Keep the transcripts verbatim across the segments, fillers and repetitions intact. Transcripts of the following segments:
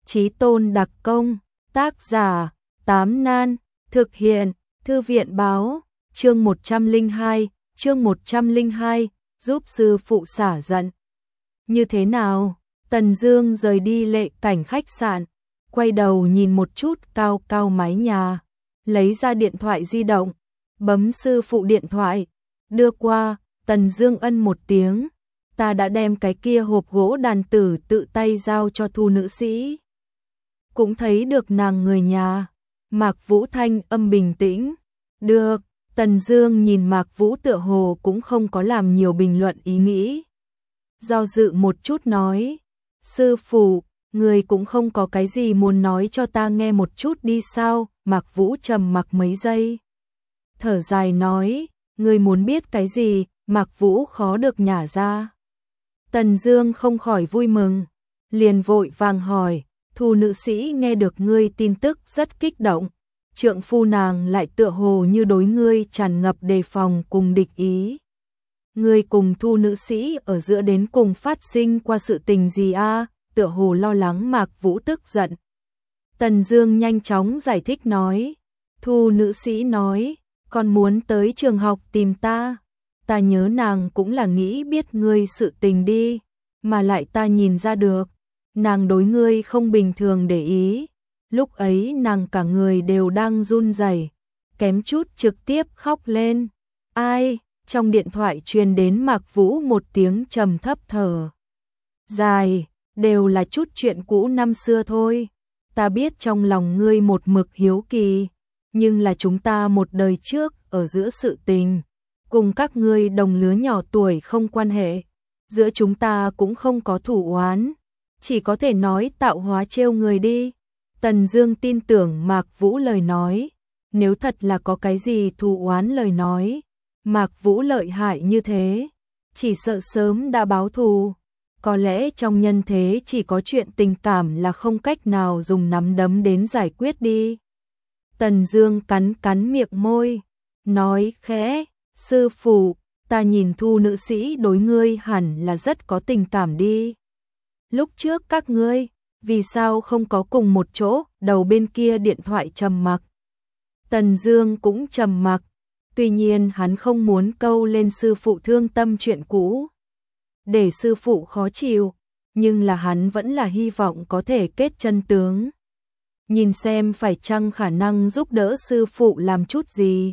Chí tôn đặc công, tác giả, Tám Nan, thực hiện, Thư viện báo, chương một trăm lẻ hai, chương một trăm lẻ hai, giúp sư phụ xả giận. Như thế nào? Tần Dương rời đi lệ cảnh khách sạn, quay đầu nhìn một chút cao cao mái nhà, lấy ra điện thoại di động, bấm sư phụ điện thoại, đưa qua, Tần Dương ân một tiếng, ta đã đem cái kia hộp gỗ đàn tử tự tay giao cho Thu nữ sĩ. Cũng thấy được nàng người nhà, Mạc Vũ thanh âm bình tĩnh, được, Tần Dương nhìn Mạc Vũ tựa hồ cũng không có làm nhiều bình luận ý nghĩ. Do dự một chút nói, sư phụ, người cũng không có cái gì muốn nói cho ta nghe một chút đi sao? Mạc Vũ trầm mặc mấy giây, thở dài nói, người muốn biết cái gì? Mạc Vũ khó được nhả ra. Tần Dương không khỏi vui mừng, liền vội vàng hỏi, Thu nữ sĩ nghe được ngươi tin tức rất kích động, trượng phu nàng lại tựa hồ như đối ngươi tràn ngập đề phòng cùng địch ý. Ngươi cùng Thu nữ sĩ ở giữa đến cùng phát sinh qua sự tình gì a? Tựa hồ lo lắng Mạc Vũ tức giận. Tần Dương nhanh chóng giải thích nói, Thu nữ sĩ nói, con muốn tới trường học tìm ta, ta nhớ nàng cũng là nghĩ biết ngươi sự tình đi, mà lại ta nhìn ra được, nàng đối ngươi không bình thường để ý, lúc ấy nàng cả người đều đang run rẩy, kém chút trực tiếp khóc lên. Ai? Trong điện thoại truyền đến Mạc Vũ một tiếng trầm thấp thở dài, đều là chút chuyện cũ năm xưa thôi. Ta biết trong lòng ngươi một mực hiếu kỳ, nhưng là chúng ta một đời trước ở giữa sự tình, cùng các ngươi đồng lứa nhỏ tuổi không quan hệ, giữa chúng ta cũng không có thủ oán, chỉ có thể nói tạo hóa trêu người đi. Tần Dương tin tưởng Mạc Vũ lời nói, nếu thật là có cái gì thù oán lời nói, Mạc Vũ lợi hại như thế, chỉ sợ sớm đã báo thù. Có lẽ trong nhân thế chỉ có chuyện tình cảm là không cách nào dùng nắm đấm đến giải quyết đi. Tần Dương cắn cắn miệng môi, nói khẽ, sư phụ, ta nhìn Thu nữ sĩ đối ngươi hẳn là rất có tình cảm đi. Lúc trước các ngươi, vì sao không có cùng một chỗ? Đầu bên kia điện thoại trầm mặc. Tần Dương cũng trầm mặc, tuy nhiên hắn không muốn câu lên sư phụ thương tâm chuyện cũ, để sư phụ khó chịu, nhưng là hắn vẫn là hy vọng có thể kết chân tướng. Nhìn xem phải chăng khả năng giúp đỡ sư phụ làm chút gì.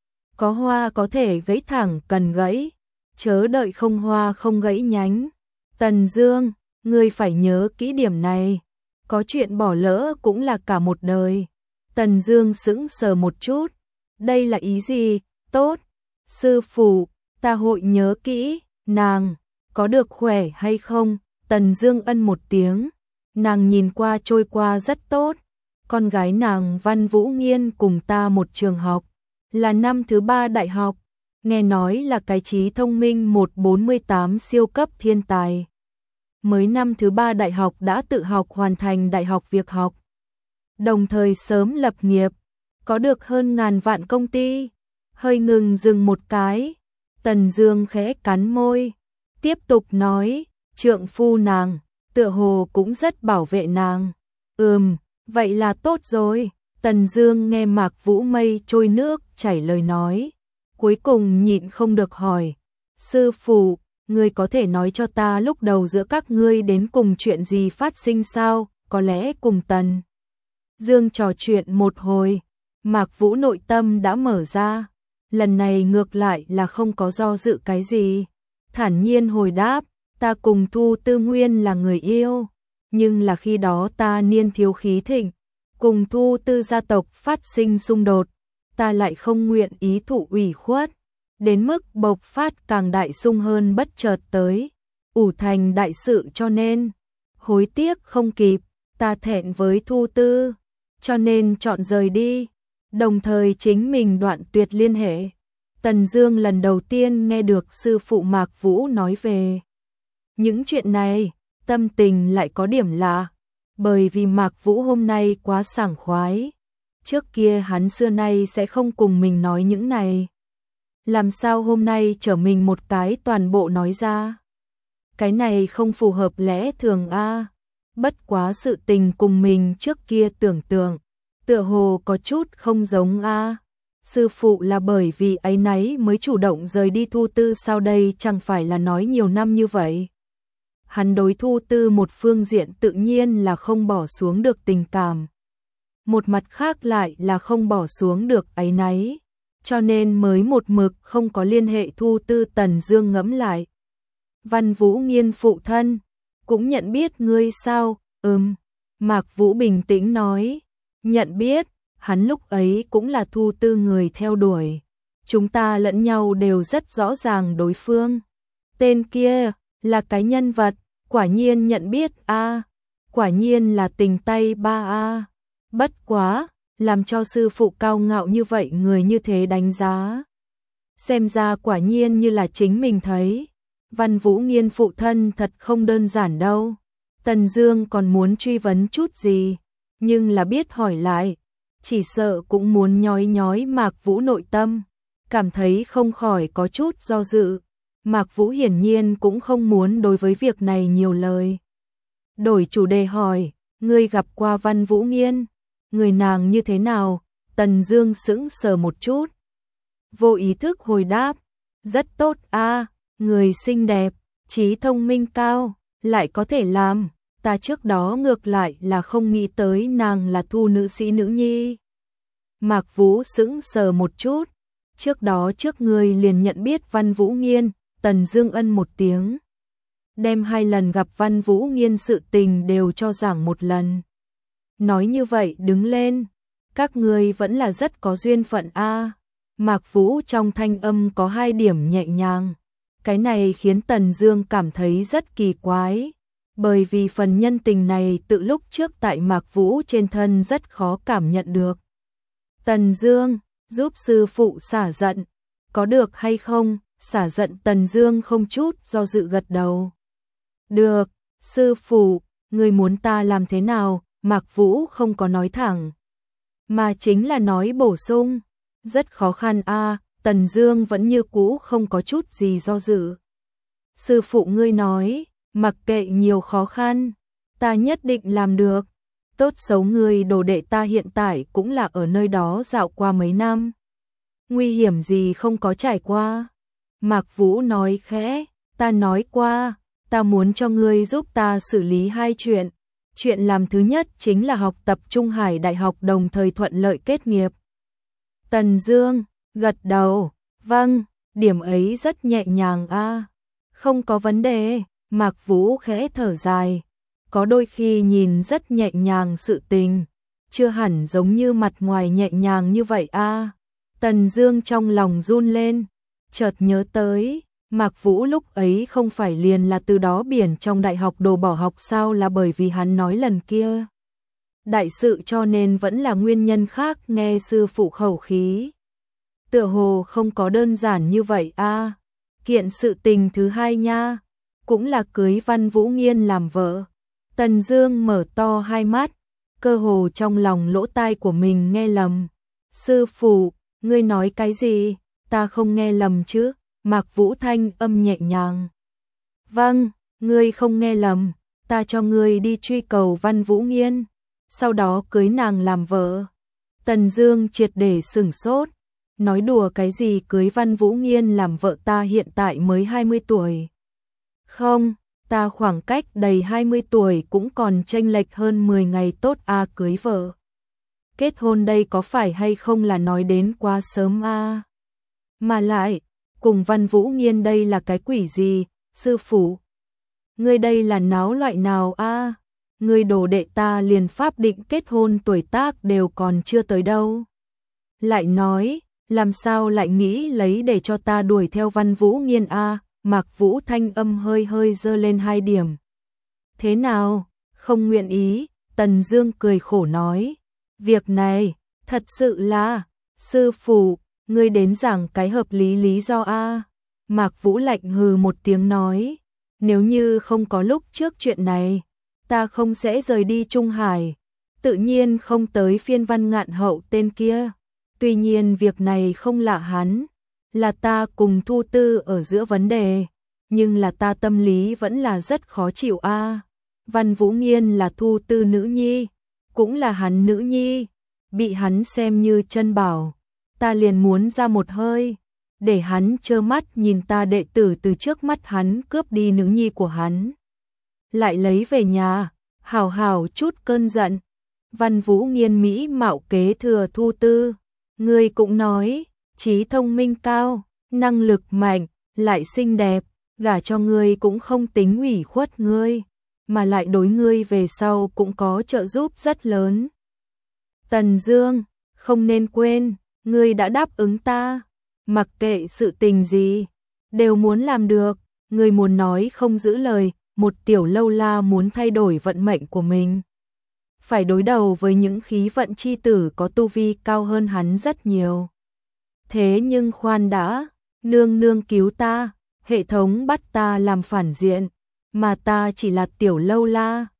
Có hoa có thể gãy thẳng cần gãy, chớ đợi không hoa không gãy nhánh. Tần Dương, ngươi phải nhớ kỹ điểm này, có chuyện bỏ lỡ cũng là cả một đời. Tần Dương sững sờ một chút, đây là ý gì? Tốt, sư phụ, ta hội nhớ kỹ. Nàng có được khỏe hay không? Tần Dương ân một tiếng, nàng nhìn qua trôi qua rất tốt, con gái nàng Văn Vũ Nghiên cùng ta một trường học, là năm thứ ba đại học, nghe nói là cái trí thông minh một bốn tám siêu cấp thiên tài. Mới năm thứ ba đại học đã tự học hoàn thành đại học việc học, đồng thời sớm lập nghiệp, có được hơn ngàn vạn công ty. Hơi ngừng dừng một cái, Tần Dương khẽ cắn môi, tiếp tục nói, trượng phu nàng, tựa hồ cũng rất bảo vệ nàng. Ừm, vậy là tốt rồi. Tần Dương nghe Mạc Vũ mây trôi nước chảy lời nói, cuối cùng nhịn không được hỏi, sư phụ, ngươi có thể nói cho ta lúc đầu giữa các ngươi đến cùng chuyện gì phát sinh sao? Có lẽ cùng Tần Dương trò chuyện một hồi, Mạc Vũ nội tâm đã mở ra, lần này ngược lại là không có do dự cái gì, thản nhiên hồi đáp, ta cùng Thu Tư Nguyên là người yêu, nhưng là khi đó ta niên thiếu khí thịnh, cùng Thu Tư gia tộc phát sinh xung đột, ta lại không nguyện ý thụ ủy khuất, đến mức bộc phát càng đại xung hơn bất chợt tới, ủ thành đại sự cho nên hối tiếc không kịp, ta thẹn với Thu Tư, cho nên chọn rời đi, đồng thời chính mình đoạn tuyệt liên hệ. Tần Dương lần đầu tiên nghe được sư phụ Mạc Vũ nói về những chuyện này, tâm tình lại có điểm lạ, bởi vì Mạc Vũ hôm nay quá sảng khoái, trước kia hắn xưa nay sẽ không cùng mình nói những này. Làm sao hôm nay trở mình một cái toàn bộ nói ra? Cái này không phù hợp lẽ thường a. bất quá sự tình cùng mình trước kia tưởng tượng, tựa hồ có chút không giống a. Sư phụ là bởi vì áy náy mới chủ động rời đi Thu Tư sao đây chẳng phải là nói nhiều năm như vậy. Hắn đối Thu Tư một phương diện tự nhiên là không bỏ xuống được tình cảm. Một mặt khác lại là không bỏ xuống được áy náy, cho nên mới một mực không có liên hệ Thu Tư. Tần Dương ngẫm lại. Văn Vũ Nghiên phụ thân, cũng nhận biết ngươi sao? Ừm, Mạc Vũ bình tĩnh nói, nhận biết, hắn lúc ấy cũng là Thu Tư người theo đuổi. Chúng ta lẫn nhau đều rất rõ ràng đối phương. Tên kia, là cái nhân vật, quả nhiên nhận biết a, quả nhiên là tình tay ba a. Bất quá, làm cho sư phụ cao ngạo như vậy người như thế đánh giá. Xem ra quả nhiên như là chính mình thấy. Văn Vũ Nghiên phụ thân thật không đơn giản đâu. Tần Dương còn muốn truy vấn chút gì, nhưng là biết hỏi lại, chỉ sợ cũng muốn nhói nhói Mạc Vũ nội tâm, cảm thấy không khỏi có chút do dự. Mạc Vũ hiển nhiên cũng không muốn đối với việc này nhiều lời. Đổi chủ đề hỏi, ngươi gặp qua Văn Vũ Nghiên, người nàng như thế nào? Tần Dương sững sờ một chút, vô ý thức hồi đáp, rất tốt a, người xinh đẹp, trí thông minh cao, lại có thể làm, ta trước đó ngược lại là không nghĩ tới nàng là Thu nữ sĩ nữ nhi. Mạc Vũ sững sờ một chút, trước đó trước người liền nhận biết Văn Vũ Nghiên. Tần Dương ân một tiếng, đem hai lần gặp Văn Vũ Nghiên sự tình đều cho giảng một lần. Nói như vậy đứng lên, các ngươi vẫn là rất có duyên phận a. Mạc Vũ trong thanh âm có hai điểm nhẹ nhàng. Cái này khiến Tần Dương cảm thấy rất kỳ quái, bởi vì phần nhân tình này tự lúc trước tại Mạc Vũ trên thân rất khó cảm nhận được. Tần Dương, giúp sư phụ xả giận, có được hay không? Xả giận. Tần Dương không chút do dự gật đầu. Được, sư phụ, người muốn ta làm thế nào? Mạc Vũ không có nói thẳng, mà chính là nói bổ sung, rất khó khăn a. Tần Dương vẫn như cũ không có chút gì do dự. Sư phụ ngươi nói, mặc kệ nhiều khó khăn, ta nhất định làm được. Tốt xấu ngươi đồ đệ ta hiện tại cũng là ở nơi đó dạo qua mấy năm, nguy hiểm gì không có trải qua. Mạc Vũ nói khẽ, ta nói qua, ta muốn cho ngươi giúp ta xử lý hai chuyện. Chuyện làm thứ nhất chính là học tập Trung Hải Đại học đồng thời thuận lợi kết nghiệp. Tần Dương gật đầu, vâng, điểm ấy rất nhẹ nhàng a, không có vấn đề. Mạc Vũ khẽ thở dài, có đôi khi nhìn rất nhẹ nhàng sự tình, chưa hẳn giống như mặt ngoài nhẹ nhàng như vậy a. Tần Dương trong lòng run lên, chợt nhớ tới, Mạc Vũ lúc ấy không phải liền là từ đó biển trong đại học đồ bỏ học sao, là bởi vì hắn nói lần kia đại sự cho nên vẫn là nguyên nhân khác. Nghe sư phụ khẩu khí, tựa hồ không có đơn giản như vậy a. Kiện sự tình thứ hai nha, cũng là cưới Văn Vũ Nghiên làm vợ. Tần Dương mở to hai mắt, cơ hồ trong lòng lỗ tai của mình nghe lầm. Sư phụ, ngươi nói cái gì? Ta không nghe lầm chứ? Mạc Vũ thanh âm nhẹ nhàng. Vâng, ngươi không nghe lầm, ta cho ngươi đi truy cầu Văn Vũ Nghiên, sau đó cưới nàng làm vợ. Tần Dương triệt để sửng sốt, nói đùa cái gì cưới Văn Vũ Nghiên làm vợ, ta hiện tại mới hai mươi tuổi. Không, ta khoảng cách đầy hai mươi tuổi cũng còn chênh lệch hơn mười ngày tốt a, cưới vợ. Kết hôn đây có phải hay không là nói đến quá sớm a. Mà lại, cùng Văn Vũ Nghiên đây là cái quỷ gì, sư phụ? Ngươi đây là náo loại nào a? Ngươi đồ đệ ta liền pháp định kết hôn tuổi tác đều còn chưa tới đâu. Lại nói, làm sao lại nghĩ lấy để cho ta đuổi theo Văn Vũ Nghiên a? Mạc Vũ thanh âm hơi hơi dơ lên hai điểm. Thế nào, không nguyện ý? Tần Dương cười khổ nói, việc này, thật sự là, sư phụ, ngươi đến giảng cái hợp lý lý do a. Mạc Vũ lạnh hừ một tiếng nói, nếu như không có lúc trước chuyện này, ta không sẽ rời đi Trung Hải, tự nhiên không tới phiên Văn Ngạn Hậu tên kia. Tuy nhiên việc này không lạ hắn, là ta cùng Thu Tư ở giữa vấn đề, nhưng là ta tâm lý vẫn là rất khó chịu a. Văn Vũ Nghiên là Thu Tư nữ nhi, cũng là hắn nữ nhi, bị hắn xem như chân bảo, ta liền muốn ra một hơi, để hắn trơ mắt nhìn ta đệ tử từ trước mắt hắn cướp đi nữ nhi của hắn, lại lấy về nhà, hào hào chút cơn giận. Văn Vũ Nghiên mỹ mạo kế thừa Thu Tư, ngươi cũng nói, trí thông minh cao, năng lực mạnh, lại xinh đẹp, gả cho ngươi cũng không tính ủy khuất ngươi, mà lại đối ngươi về sau cũng có trợ giúp rất lớn. Tần Dương, không nên quên, ngươi đã đáp ứng ta, mặc kệ sự tình gì, đều muốn làm được, ngươi muốn nói không giữ lời, một tiểu lâu la muốn thay đổi vận mệnh của mình. Phải đối đầu với những khí vận chi tử có tu vi cao hơn hắn rất nhiều. Thế nhưng khoan đã, nương nương cứu ta, hệ thống bắt ta làm phản diện, mà ta chỉ là tiểu lâu la,